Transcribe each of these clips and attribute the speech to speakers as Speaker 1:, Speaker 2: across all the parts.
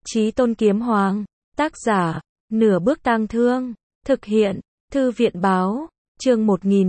Speaker 1: Chí Tôn Kiếm Hoàng. Tác giả, Nửa Bước Tang Thương. Thực hiện, Thư viện báo. Chương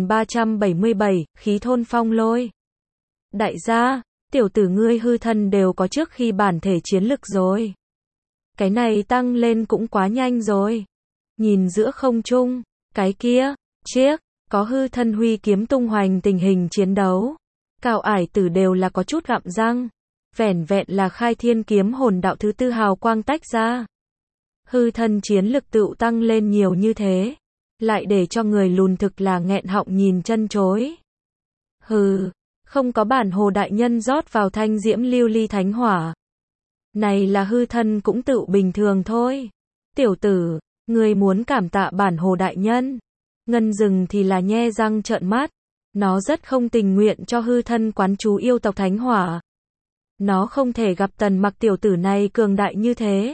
Speaker 1: 1377, Khí Thôn Phong Lôi. Đại gia, tiểu tử ngươi hư thân đều có trước khi bản thể chiến lực rồi. Cái này tăng lên cũng quá nhanh rồi. Nhìn giữa không trung, cái kia, chiếc, có hư thân huy kiếm tung hoành tình hình chiến đấu. Cao ải tử đều là có chút gặm răng. Vẻn vẹn là khai thiên kiếm hồn đạo thứ tư hào quang tách ra. Hư thân chiến lực tựu tăng lên nhiều như thế. Lại để cho người lùn thực là nghẹn họng nhìn chân chối. Hừ, không có bản hồ đại nhân rót vào thanh diễm lưu ly thánh hỏa. Này là hư thân cũng tựu bình thường thôi. Tiểu tử, người muốn cảm tạ bản hồ đại nhân. Ngân rừng thì là nhe răng trợn mắt. Nó rất không tình nguyện cho hư thân quán chú yêu tộc thánh hỏa. Nó không thể gặp Tần Mặc tiểu tử này cường đại như thế.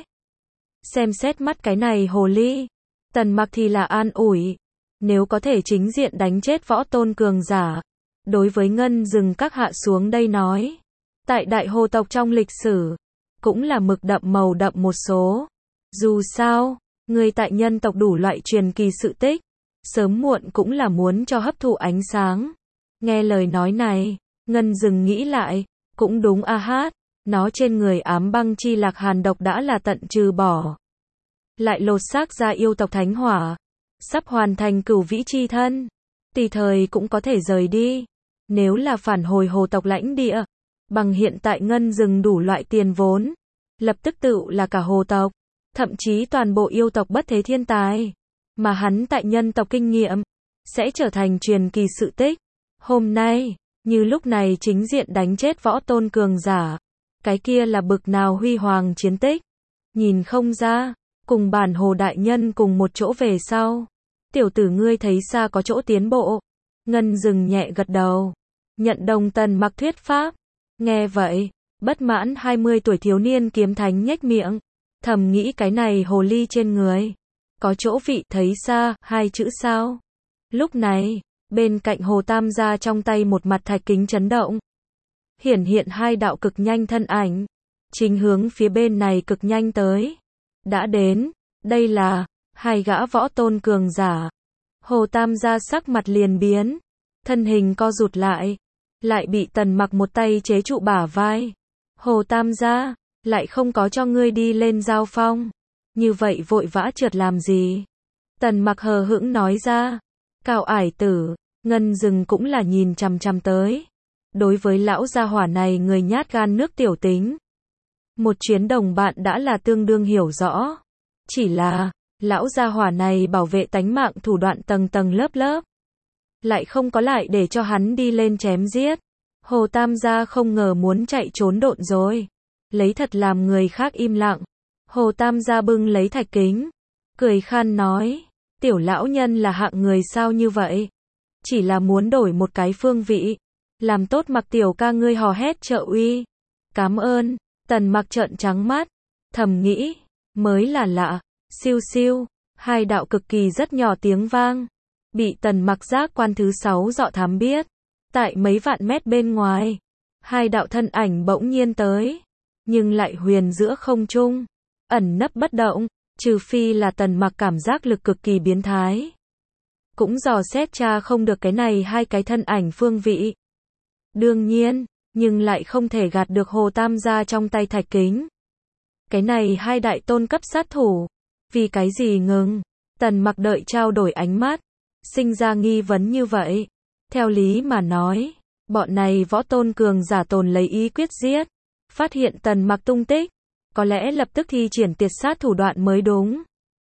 Speaker 1: Xem xét mắt cái này hồ ly. Tần Mặc thì là an ủi. Nếu có thể chính diện đánh chết võ tôn cường giả. Đối với ngân rừng các hạ xuống đây nói. Tại đại hồ tộc trong lịch sử. Cũng là mực đậm màu đậm một số. Dù sao, người tại nhân tộc đủ loại truyền kỳ sự tích. Sớm muộn cũng là muốn cho hấp thụ ánh sáng. Nghe lời nói này, ngân rừng nghĩ lại. Cũng đúng a hát, nó trên người ám băng chi lạc hàn độc đã là tận trừ bỏ. Lại lột xác ra yêu tộc thánh hỏa. Sắp hoàn thành cửu vĩ chi thân. Tùy thời cũng có thể rời đi. Nếu là phản hồi hồ tộc lãnh địa. Bằng hiện tại ngân rừng đủ loại tiền vốn. Lập tức tựu là cả hồ tộc. Thậm chí toàn bộ yêu tộc bất thế thiên tài. Mà hắn tại nhân tộc kinh nghiệm. Sẽ trở thành truyền kỳ sự tích. Hôm nay. Như lúc này chính diện đánh chết võ tôn cường giả. Cái kia là bực nào huy hoàng chiến tích. Nhìn không ra. Cùng bản hồ đại nhân cùng một chỗ về sau. Tiểu tử ngươi thấy xa có chỗ tiến bộ. Ngân rừng nhẹ gật đầu. Nhận đồng Tần Mặc thuyết pháp. Nghe vậy. Bất mãn 20 tuổi thiếu niên kiếm thánh nhếch miệng. Thầm nghĩ cái này hồ ly trên người. Có chỗ vị thấy xa, hai chữ sao. Lúc này. Bên cạnh hồ tam gia trong tay một mặt thạch kính chấn động. Hiển hiện hai đạo cực nhanh thân ảnh. Chính hướng phía bên này cực nhanh tới. Đã đến. Đây là hai gã võ tôn cường giả. Hồ tam gia sắc mặt liền biến. Thân hình co rụt lại. Lại bị Tần Mặc một tay chế trụ bả vai. Hồ tam gia. Lại không có cho ngươi đi lên giao phong. Như vậy vội vã trượt làm gì? Tần Mặc hờ hững nói ra. Cao ải tử. Ngân rừng cũng là nhìn chằm chằm tới. Đối với lão gia hỏa này người nhát gan nước tiểu tính. Một chuyến đồng bạn đã là tương đương hiểu rõ. Chỉ là, lão gia hỏa này bảo vệ tánh mạng thủ đoạn tầng tầng lớp lớp. Lại không có lại để cho hắn đi lên chém giết. Hồ tam gia không ngờ muốn chạy trốn độn rồi. Lấy thật làm người khác im lặng. Hồ tam gia bưng lấy thạch kính. Cười khan nói. Tiểu lão nhân là hạng người sao như vậy? Chỉ là muốn đổi một cái phương vị. Làm tốt Mặc tiểu ca ngươi hò hét trợ uy. Cám ơn. Tần Mặc trợn trắng mắt. Thầm nghĩ. Mới là lạ. Siêu siêu. Hai đạo cực kỳ rất nhỏ tiếng vang. Bị Tần Mặc giác quan thứ 6 dọ thám biết. Tại mấy vạn mét bên ngoài. Hai đạo thân ảnh bỗng nhiên tới. Nhưng lại huyền giữa không trung. Ẩn nấp bất động. Trừ phi là Tần Mặc cảm giác lực cực kỳ biến thái. Cũng dò xét tra không được cái này hai cái thân ảnh phương vị. Đương nhiên, nhưng lại không thể gạt được hồ tam gia trong tay thạch kính. Cái này hai đại tôn cấp sát thủ. Vì cái gì ngừng? Tần Mặc đợi trao đổi ánh mắt. Sinh ra nghi vấn như vậy. Theo lý mà nói, bọn này võ tôn cường giả tồn lấy ý quyết giết. Phát hiện Tần Mặc tung tích. Có lẽ lập tức thi triển tiệt sát thủ đoạn mới đúng.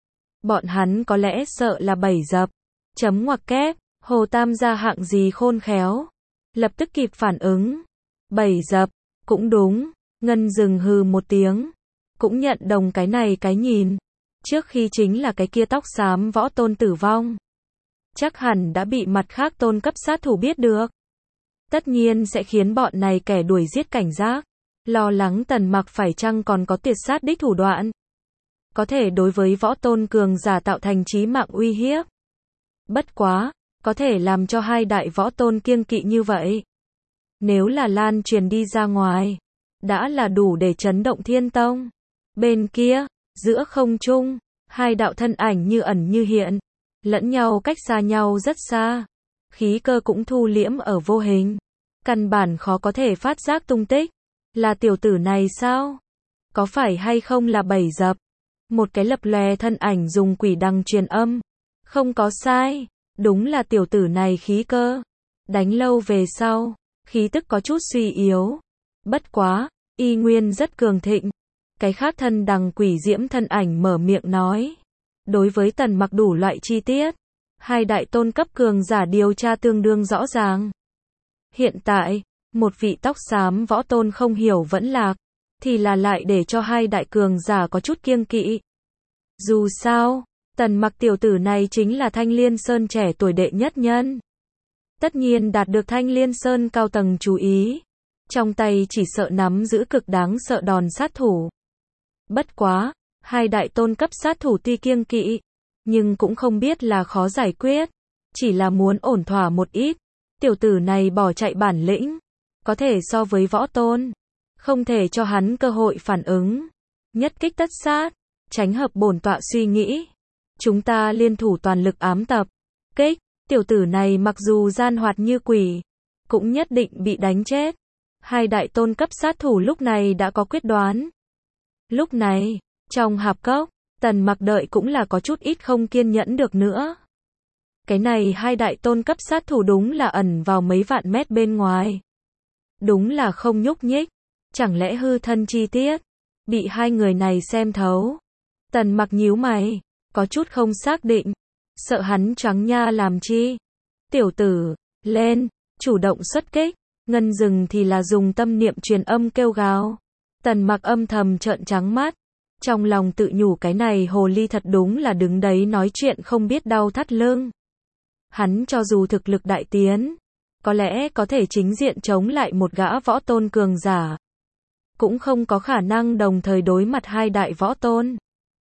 Speaker 1: Bọn hắn có lẽ sợ là bẫy dập. Chấm ngoặc kép, hồ tam gia hạng gì khôn khéo. Lập tức kịp phản ứng. Bẫy dập, cũng đúng. Ngân rừng hừ một tiếng. Cũng nhận đồng cái này cái nhìn. Trước khi chính là cái kia tóc xám võ tôn tử vong. Chắc hẳn đã bị mặt khác tôn cấp sát thủ biết được. Tất nhiên sẽ khiến bọn này kẻ đuổi giết cảnh giác. Lo lắng Tần Mặc phải chăng còn có tiệt sát đích thủ đoạn. Có thể đối với võ tôn cường giả tạo thành chí mạng uy hiếp. Bất quá, có thể làm cho hai đại võ tôn kiêng kỵ như vậy. Nếu là lan truyền đi ra ngoài, đã là đủ để chấn động Thiên Tông. Bên kia, giữa không trung, hai đạo thân ảnh như ẩn như hiện, lẫn nhau cách xa nhau rất xa. Khí cơ cũng thu liễm ở vô hình. Căn bản khó có thể phát giác tung tích. Là tiểu tử này sao? Có phải hay không là Bảy Dập? Một cái lập lòe thân ảnh dùng quỷ đằng truyền âm. Không có sai, đúng là tiểu tử này khí cơ. Đánh lâu về sau, khí tức có chút suy yếu. Bất quá, y nguyên rất cường thịnh. Cái khác thân đằng quỷ diễm thân ảnh mở miệng nói. Đối với Tần Mặc đủ loại chi tiết, hai đại tôn cấp cường giả điều tra tương đương rõ ràng. Hiện tại, một vị tóc xám võ tôn không hiểu vẫn lạc, thì là lại để cho hai đại cường giả có chút kiêng kỵ. Dù sao, Tần Mặc tiểu tử này chính là Thanh Liên Sơn trẻ tuổi đệ nhất nhân. Tất nhiên đạt được Thanh Liên Sơn cao tầng chú ý. Trong tay chỉ sợ nắm giữ cực đáng sợ đòn sát thủ. Bất quá, hai đại tôn cấp sát thủ tuy kiêng kỵ, nhưng cũng không biết là khó giải quyết. Chỉ là muốn ổn thỏa một ít. Tiểu tử này bỏ chạy bản lĩnh, có thể so với võ tôn. Không thể cho hắn cơ hội phản ứng. Nhất kích tất sát, tránh hợp bổn tọa suy nghĩ. Chúng ta liên thủ toàn lực ám tập. Kích, tiểu tử này mặc dù gian hoạt như quỷ, cũng nhất định bị đánh chết. Hai đại tôn cấp sát thủ lúc này đã có quyết đoán. Lúc này, trong hạp cốc, Tần Mặc đợi cũng là có chút ít không kiên nhẫn được nữa. Cái này hai đại tôn cấp sát thủ đúng là ẩn vào mấy vạn mét bên ngoài. Đúng là không nhúc nhích. Chẳng lẽ hư thân chi tiết bị hai người này xem thấu? Tần Mặc nhíu mày, có chút không xác định. Sợ hắn choáng nha làm chi? Tiểu tử, lên, chủ động xuất kích. Ngân Dừng thì là dùng tâm niệm truyền âm kêu gào. Tần Mặc âm thầm trợn trắng mắt. Trong lòng tự nhủ cái này hồ ly thật đúng là đứng đấy nói chuyện không biết đau thắt lưng. Hắn cho dù thực lực đại tiến, có lẽ có thể chính diện chống lại một gã võ tôn cường giả, cũng không có khả năng đồng thời đối mặt hai đại võ tôn.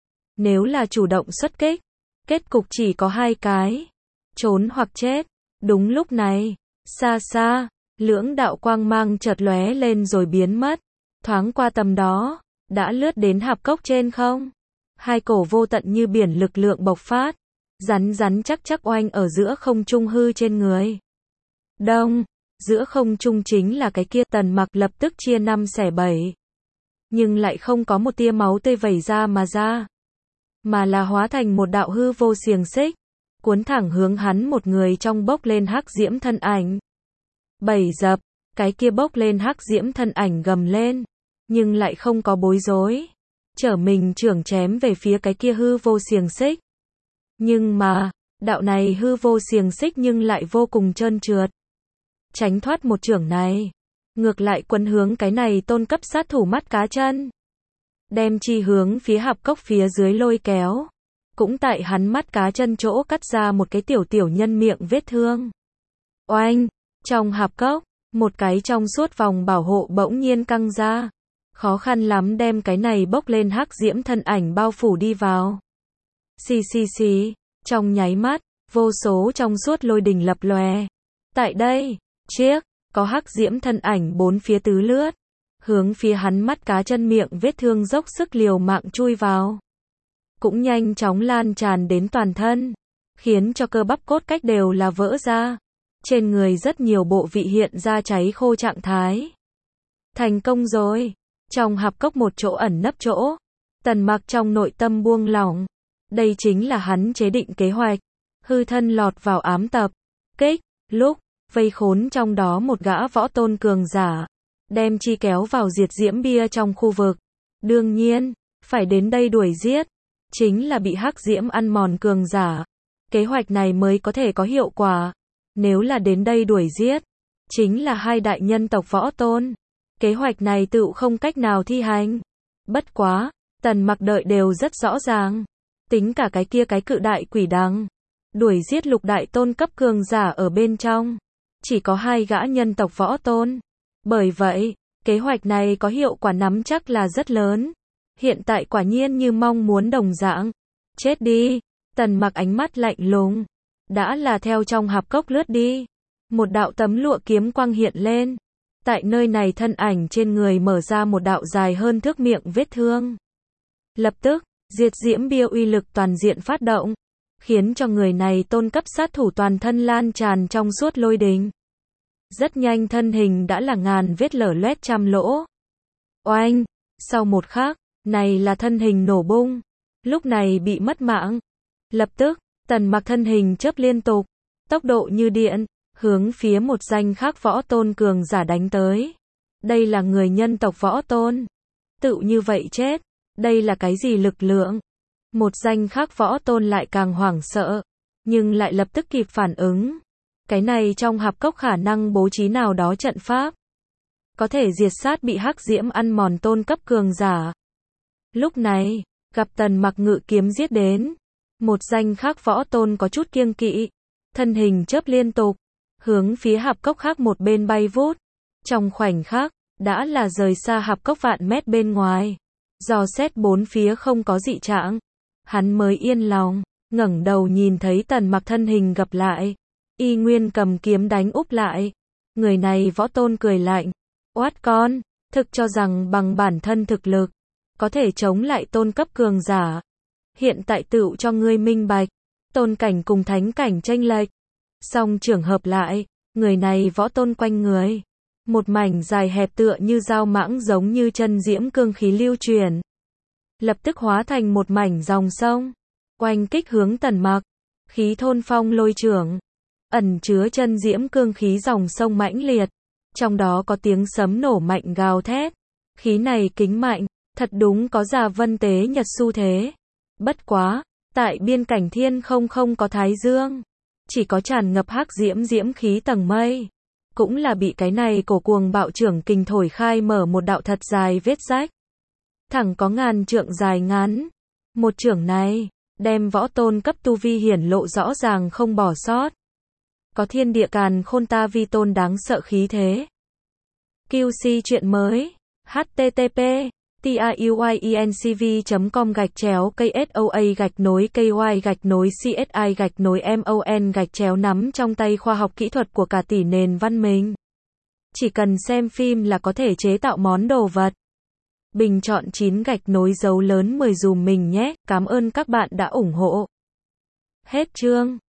Speaker 1: Nếu là chủ động xuất kích, kết cục chỉ có hai cái, trốn hoặc chết. Đúng lúc này, xa xa, lưỡng đạo quang mang chợt lóe lên rồi biến mất, thoáng qua tầm đó, đã lướt đến hạp cốc trên không. Hai cổ vô tận như biển lực lượng bộc phát, rắn rắn chắc chắc oanh ở giữa không trung hư trên người. Đông, giữa không trung chính là cái kia. Tần Mặc lập tức chia 5 xẻ 7. Nhưng lại không có một tia máu tươi vẩy ra mà là hóa thành một đạo hư vô xiềng xích, cuốn thẳng hướng hắn một người trong bốc lên hắc diễm thân ảnh. Bảy Dập, cái kia bốc lên hắc diễm thân ảnh gầm lên, nhưng lại không có bối rối, trở mình chưởng chém về phía cái kia hư vô xiềng xích. Nhưng mà, đạo này hư vô xiềng xích nhưng lại vô cùng trơn trượt. Tránh thoát một chưởng này, ngược lại quấn hướng cái này tôn cấp sát thủ mắt cá chân. Đem chi hướng phía hạp cốc phía dưới lôi kéo. Cũng tại hắn mắt cá chân chỗ cắt ra một cái tiểu tiểu nhân miệng vết thương. Oanh, trong hạp cốc, một cái trong suốt vòng bảo hộ bỗng nhiên căng ra. Khó khăn lắm đem cái này bốc lên hắc diễm thân ảnh bao phủ đi vào. Xì xì xì, trong nháy mắt, vô số trong suốt lôi đình lập lòe. Tại đây, chiếc, có hắc diễm thân ảnh bốn phía tứ lướt, hướng phía hắn mắt cá chân miệng vết thương dốc sức liều mạng chui vào. Cũng nhanh chóng lan tràn đến toàn thân, khiến cho cơ bắp cốt cách đều là vỡ ra. Trên người rất nhiều bộ vị hiện ra cháy khô trạng thái. Thành công rồi. Trong hạp cốc một chỗ ẩn nấp chỗ, Tần Mặc trong nội tâm buông lỏng. Đây chính là hắn chế định kế hoạch. Hư thân lọt vào ám tập. Kích, lúc, vây khốn trong đó một gã võ tôn cường giả. Đem chi kéo vào diệt diễm bia trong khu vực. Đương nhiên, phải đến đây đuổi giết. Chính là bị hắc diễm ăn mòn cường giả. Kế hoạch này mới có thể có hiệu quả. Nếu là đến đây đuổi giết, chính là hai đại nhân tộc võ tôn. Kế hoạch này tự không cách nào thi hành. Bất quá, Tần Mặc đợi đều rất rõ ràng. Tính cả cái kia cái cự đại quỷ đằng, đuổi giết lục đại tôn cấp cường giả ở bên trong. Chỉ có hai gã nhân tộc võ tôn. Bởi vậy, kế hoạch này có hiệu quả nắm chắc là rất lớn. Hiện tại quả nhiên như mong muốn đồng dạng. Chết đi. Tần Mặc ánh mắt lạnh lùng. Đã là theo trong hạp cốc lướt đi. Một đạo tấm lụa kiếm quang hiện lên. Tại nơi này thân ảnh trên người mở ra một đạo dài hơn thước miệng vết thương. Lập tức, diệt diễm bia uy lực toàn diện phát động, khiến cho người này tôn cấp sát thủ toàn thân lan tràn trong suốt lôi đình. Rất nhanh thân hình đã là ngàn vết lở loét trăm lỗ. Oanh! Sau một khắc, này là thân hình nổ bung. Lúc này bị mất mạng. Lập tức, Tần Mặc thân hình chớp liên tục, tốc độ như điện, hướng phía một danh khác võ tôn cường giả đánh tới. Đây là người nhân tộc võ tôn. Tự như vậy chết. Đây là cái gì lực lượng? Một danh khác võ tôn lại càng hoảng sợ, nhưng lại lập tức kịp phản ứng. Cái này trong hạp cốc khả năng bố trí nào đó trận pháp, có thể diệt sát bị hắc diễm ăn mòn tôn cấp cường giả. Lúc này, gặp Tần Mặc ngự kiếm giết đến, một danh khác võ tôn có chút kiêng kỵ, thân hình chớp liên tục, hướng phía hạp cốc khác một bên bay vút. Trong khoảnh khắc, đã là rời xa hạp cốc vạn mét bên ngoài. Dò xét bốn phía không có dị trạng, hắn mới yên lòng, ngẩng đầu nhìn thấy Tần Mặc thân hình gặp lại, y nguyên cầm kiếm đánh úp lại. Người này võ tôn cười lạnh, oát con, thực cho rằng bằng bản thân thực lực, có thể chống lại tôn cấp cường giả. Hiện tại tựu cho ngươi minh bạch, tôn cảnh cùng thánh cảnh chênh lệch. Song trường hợp lại, người này võ tôn quanh người, một mảnh dài hẹp tựa như dao mãng giống như chân diễm cương khí lưu truyền, lập tức hóa thành một mảnh dòng sông, oanh kích hướng Tần Mặc. Khí thôn phong lôi trưởng, ẩn chứa chân diễm cương khí dòng sông mãnh liệt, trong đó có tiếng sấm nổ mạnh gào thét. Khí này kính mạnh, thật đúng có già vân tế nhật xu thế. Bất quá, tại biên cảnh thiên không có thái dương, chỉ có tràn ngập hắc diễm khí tầng mây. Cũng là bị cái này cổ cuồng bạo trưởng kình thổi khai mở một đạo thật dài vết rách, thẳng có ngàn trượng dài ngắn. Một trưởng này, đem võ tôn cấp tu vi hiển lộ rõ ràng không bỏ sót. Có thiên địa càn khôn ta vi tôn đáng sợ khí thế. QC chuyện mới. http tiuyencv.com/KSOA-KY-CSI-MON nắm trong tay khoa học kỹ thuật của cả tỷ nền văn minh. Chỉ cần xem phim là có thể chế tạo món đồ vật. Bình chọn 9 gạch nối dấu lớn 10 dùm mình nhé. Cảm ơn các bạn đã ủng hộ. Hết chương.